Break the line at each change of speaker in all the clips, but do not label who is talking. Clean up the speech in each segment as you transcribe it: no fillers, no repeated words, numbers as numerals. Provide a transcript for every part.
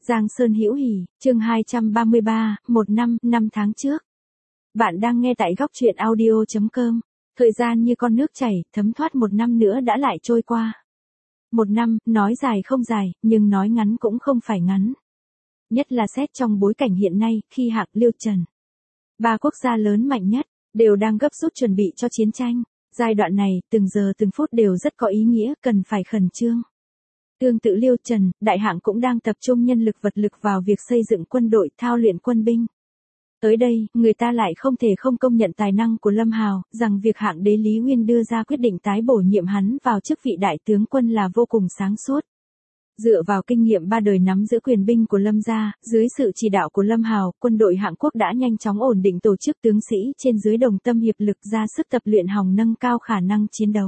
Giang Sơn Hữu Hỉ, chương 233, một năm, 5 tháng trước. Bạn đang nghe tại góc truyện audio.com. Thời gian như con nước chảy, thấm thoát một năm nữa đã lại trôi qua. Một năm, nói dài không dài, nhưng nói ngắn cũng không phải ngắn. Nhất là xét trong bối cảnh hiện nay, khi Hạng, Liêu, Trần, ba quốc gia lớn mạnh nhất, đều đang gấp rút chuẩn bị cho chiến tranh. Giai đoạn này, từng giờ từng phút đều rất có ý nghĩa, cần phải khẩn trương. Tương tự Liêu, Trần, Đại Hạng cũng đang tập trung nhân lực vật lực vào việc xây dựng quân đội, thao luyện quân binh. Tới đây, người ta lại không thể không công nhận tài năng của Lâm Hào, rằng việc Hạng đế Lý Nguyên đưa ra quyết định tái bổ nhiệm hắn vào chức vị đại tướng quân là vô cùng sáng suốt. Dựa vào kinh nghiệm 3 đời nắm giữ quyền binh của Lâm gia, dưới sự chỉ đạo của Lâm Hào, quân đội Hạng Quốc đã nhanh chóng ổn định tổ chức tướng sĩ trên dưới đồng tâm hiệp lực ra sức tập luyện hòng nâng cao khả năng chiến đấu.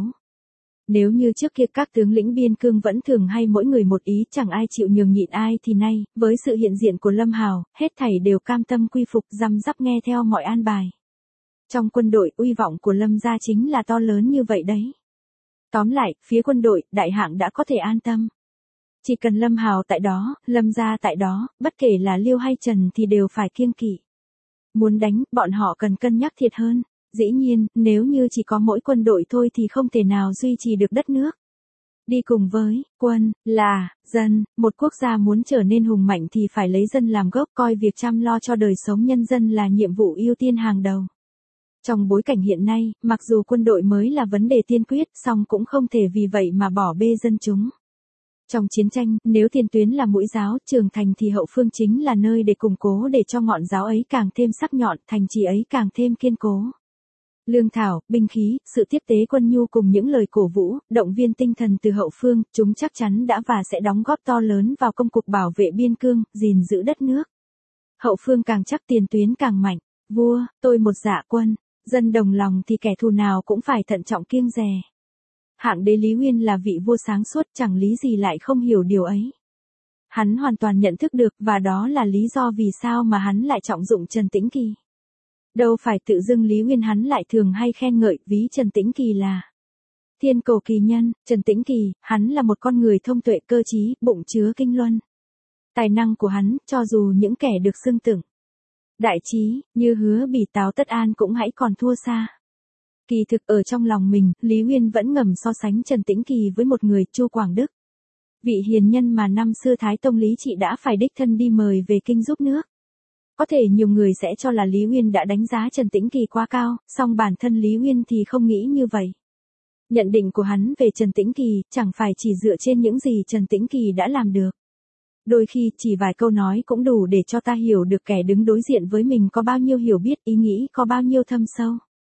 Nếu như trước kia các tướng lĩnh biên cương vẫn thường hay mỗi người một ý chẳng ai chịu nhường nhịn ai thì nay, với sự hiện diện của Lâm Hào, hết thảy đều cam tâm quy phục răm rắp nghe theo mọi an bài. Trong quân đội, uy vọng của Lâm gia chính là to lớn như vậy đấy. Tóm lại, phía quân đội, Đại Hạng đã có thể an tâm. Chỉ cần Lâm Hào tại đó, Lâm gia tại đó, bất kể là Liêu hay Trần thì đều phải kiêng kỵ. Muốn đánh, bọn họ cần cân nhắc thiệt hơn. Dĩ nhiên, nếu như chỉ có mỗi quân đội thôi thì không thể nào duy trì được đất nước. Đi cùng với quân là dân, một quốc gia muốn trở nên hùng mạnh thì phải lấy dân làm gốc, coi việc chăm lo cho đời sống nhân dân là nhiệm vụ ưu tiên hàng đầu. Trong bối cảnh hiện nay, mặc dù quân đội mới là vấn đề tiên quyết, song cũng không thể vì vậy mà bỏ bê dân chúng. Trong chiến tranh, nếu tiền tuyến là mũi giáo, trường thành thì hậu phương chính là nơi để củng cố để cho ngọn giáo ấy càng thêm sắc nhọn, thành trì ấy càng thêm kiên cố. Lương thảo, binh khí, sự tiếp tế quân nhu cùng những lời cổ vũ, động viên tinh thần từ hậu phương, chúng chắc chắn đã và sẽ đóng góp to lớn vào công cuộc bảo vệ biên cương, gìn giữ đất nước. Hậu phương càng chắc tiền tuyến càng mạnh. Vua, tôi một dạ quân, dân đồng lòng thì kẻ thù nào cũng phải thận trọng kiêng dè. Hạng đế Lý Nguyên là vị vua sáng suốt, chẳng lý gì lại không hiểu điều ấy. Hắn hoàn toàn nhận thức được, và đó là lý do vì sao mà hắn lại trọng dụng Trần Tĩnh Kỳ. Đâu phải tự dưng Lý Nguyên hắn lại thường hay khen ngợi, ví Trần Tĩnh Kỳ là thiên cổ kỳ nhân. Trần Tĩnh Kỳ, hắn là một con người thông tuệ cơ trí, bụng chứa kinh luân. Tài năng của hắn, cho dù những kẻ được xưng tụng đại trí, như Hứa Bỉ, Tào Tất An cũng hãy còn thua xa. Kỳ thực ở trong lòng mình, Lý Nguyên vẫn ngầm so sánh Trần Tĩnh Kỳ với một người, Chu Quảng Đức. Vị hiền nhân mà năm xưa Thái Tông Lý Trị đã phải đích thân đi mời về kinh giúp nước. Có thể nhiều người sẽ cho là Lý Nguyên đã đánh giá Trần Tĩnh Kỳ quá cao, song bản thân Lý Nguyên thì không nghĩ như vậy. Nhận định của hắn về Trần Tĩnh Kỳ chẳng phải chỉ dựa trên những gì Trần Tĩnh Kỳ đã làm được. Đôi khi chỉ vài câu nói cũng đủ để cho ta hiểu được kẻ đứng đối diện với mình có bao nhiêu hiểu biết, ý nghĩ có bao nhiêu thâm sâu.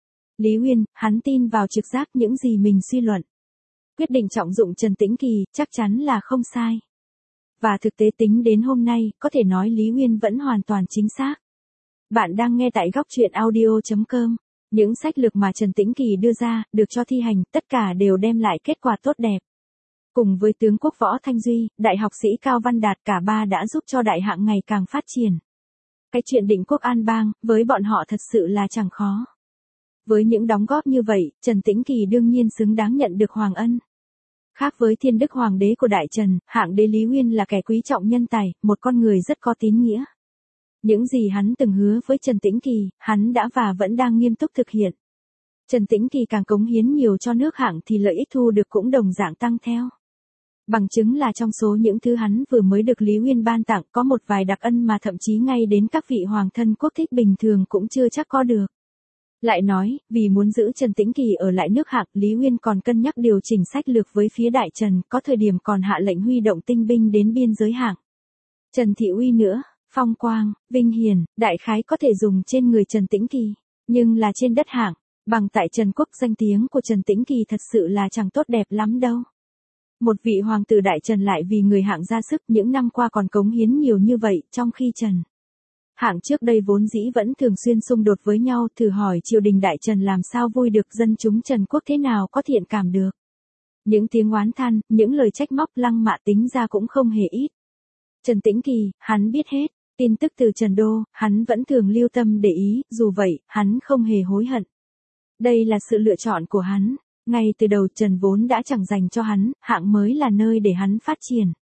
Lý Nguyên, hắn tin vào trực giác những gì mình suy luận. Quyết định trọng dụng Trần Tĩnh Kỳ chắc chắn là không sai. Và thực tế tính đến hôm nay, có thể nói Lý Nguyên vẫn hoàn toàn chính xác. Bạn đang nghe tại góc truyện audio.com. Những sách lược mà Trần Tĩnh Kỳ đưa ra, được cho thi hành, tất cả đều đem lại kết quả tốt đẹp. Cùng với tướng quốc Võ Thanh Duy, đại học sĩ Cao Văn Đạt, cả ba đã giúp cho Đại Hạng ngày càng phát triển. Cái chuyện định quốc an bang, với bọn họ thật sự là chẳng khó. Với những đóng góp như vậy, Trần Tĩnh Kỳ đương nhiên xứng đáng nhận được hoàng ân. Khác với thiên đức hoàng đế của Đại Trần, Hạng đế Lý Nguyên là kẻ quý trọng nhân tài, một con người rất có tín nghĩa. Những gì hắn từng hứa với Trần Tĩnh Kỳ, hắn đã và vẫn đang nghiêm túc thực hiện. Trần Tĩnh Kỳ càng cống hiến nhiều cho nước Hạng thì lợi ích thu được cũng đồng dạng tăng theo. Bằng chứng là trong số những thứ hắn vừa mới được Lý Nguyên ban tặng có một vài đặc ân mà thậm chí ngay đến các vị hoàng thân quốc thích bình thường cũng chưa chắc có được. Lại nói, vì muốn giữ Trần Tĩnh Kỳ ở lại nước Hạng, Lý Nguyên còn cân nhắc điều chỉnh sách lược với phía Đại Trần, có thời điểm còn hạ lệnh huy động tinh binh đến biên giới Hạng. Trần thị uy nữa, phong quang, vinh hiển, đại khái có thể dùng trên người Trần Tĩnh Kỳ, nhưng là trên đất Hạng, bằng tại Trần quốc danh tiếng của Trần Tĩnh Kỳ thật sự là chẳng tốt đẹp lắm đâu. Một vị hoàng tử Đại Trần lại vì người Hạng ra sức, những năm qua còn cống hiến nhiều như vậy, trong khi Trần Hạng trước đây vốn dĩ vẫn thường xuyên xung đột với nhau, thử hỏi triều đình Đại Trần làm sao vui được, dân chúng Trần quốc thế nào có thiện cảm được. Những tiếng oán than, những lời trách móc lăng mạ tính ra cũng không hề ít. Trần Tĩnh Kỳ, hắn biết hết, tin tức từ Trần Đô, hắn vẫn thường lưu tâm để ý, dù vậy, hắn không hề hối hận. Đây là sự lựa chọn của hắn, ngay từ đầu Trần vốn đã chẳng dành cho hắn, Hạng mới là nơi để hắn phát triển.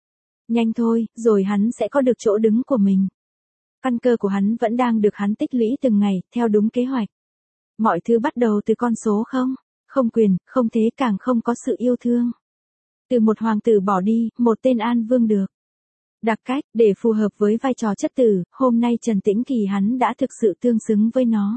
Nhanh thôi, rồi hắn sẽ có được chỗ đứng của mình. Căn cơ của hắn vẫn đang được hắn tích lũy từng ngày, theo đúng kế hoạch. Mọi thứ bắt đầu từ con số không, không quyền, không thế, càng không có sự yêu thương. Từ một hoàng tử bỏ đi, một tên an vương được. Đặc cách, để phù hợp với vai trò chất tử, hôm nay Trần Tĩnh Kỳ hắn đã thực sự tương xứng với nó.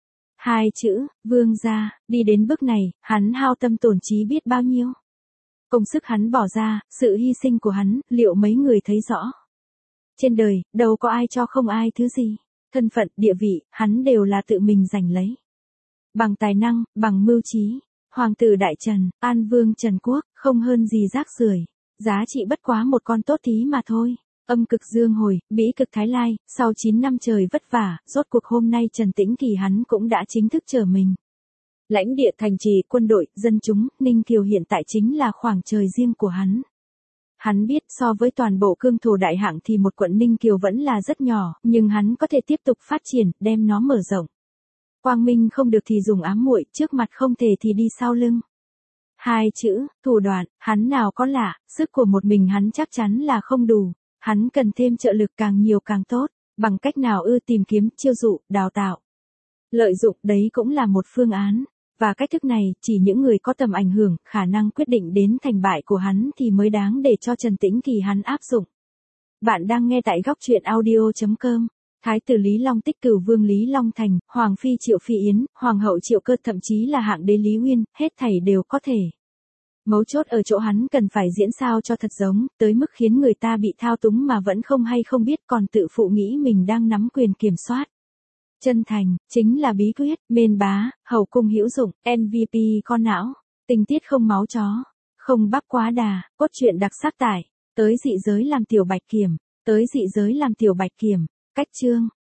Hai chữ, vương gia, đi đến bước này, hắn hao tâm tổn trí biết bao nhiêu. Công sức hắn bỏ ra, sự hy sinh của hắn, liệu mấy người thấy rõ? Trên đời, đâu có ai cho không ai thứ gì. Thân phận, địa vị, hắn đều là tự mình giành lấy. Bằng tài năng, bằng mưu trí. Hoàng tử Đại Trần, An Vương Trần Quốc, không hơn gì rác rưởi. Giá trị bất quá một con tốt tí mà thôi. Âm cực dương hồi, bỉ cực thái lai, sau 9 năm trời vất vả, rốt cuộc hôm nay Trần Tĩnh Kỳ hắn cũng đã chính thức trở mình. Lãnh địa thành trì, quân đội, dân chúng, Ninh Kiều hiện tại chính là khoảng trời riêng của hắn. Hắn biết so với toàn bộ cương thổ đại hạng thì một quận Ninh Kiều vẫn là rất nhỏ, nhưng hắn có thể tiếp tục phát triển, đem nó mở rộng. Quang minh không được thì dùng ám muội, trước mặt không thể thì đi sau lưng. Hai chữ, thủ đoạn, hắn nào có lạ, sức của một mình hắn chắc chắn là không đủ. Hắn cần thêm trợ lực càng nhiều càng tốt, bằng cách nào tìm kiếm, chiêu dụ, đào tạo. Lợi dụng đấy cũng là một phương án, và cách thức này chỉ những người có tầm ảnh hưởng, khả năng quyết định đến thành bại của hắn thì mới đáng để cho Trần Tĩnh Kỳ hắn áp dụng. Bạn đang nghe tại góc truyện audio.com. Thái tử Lý Long Tích, Cửu Vương Lý Long Thành, Hoàng phi Triệu Phi Yến, Hoàng hậu Triệu Cơ, thậm chí là hạng đế Lý Uyên, hết thảy đều có thể. Mấu chốt ở chỗ hắn cần phải diễn sao cho thật giống, tới mức khiến người ta bị thao túng mà vẫn không hay không biết, còn tự phụ nghĩ mình đang nắm quyền kiểm soát. Chân thành, chính là bí quyết, mên bá, hậu cung hữu dụng, MVP con não, tình tiết không máu chó, không bắp quá đà, cốt truyện đặc sắc tại, tới dị giới làm tiểu bạch kiểm, tới dị giới làm tiểu bạch kiểm, cách chương.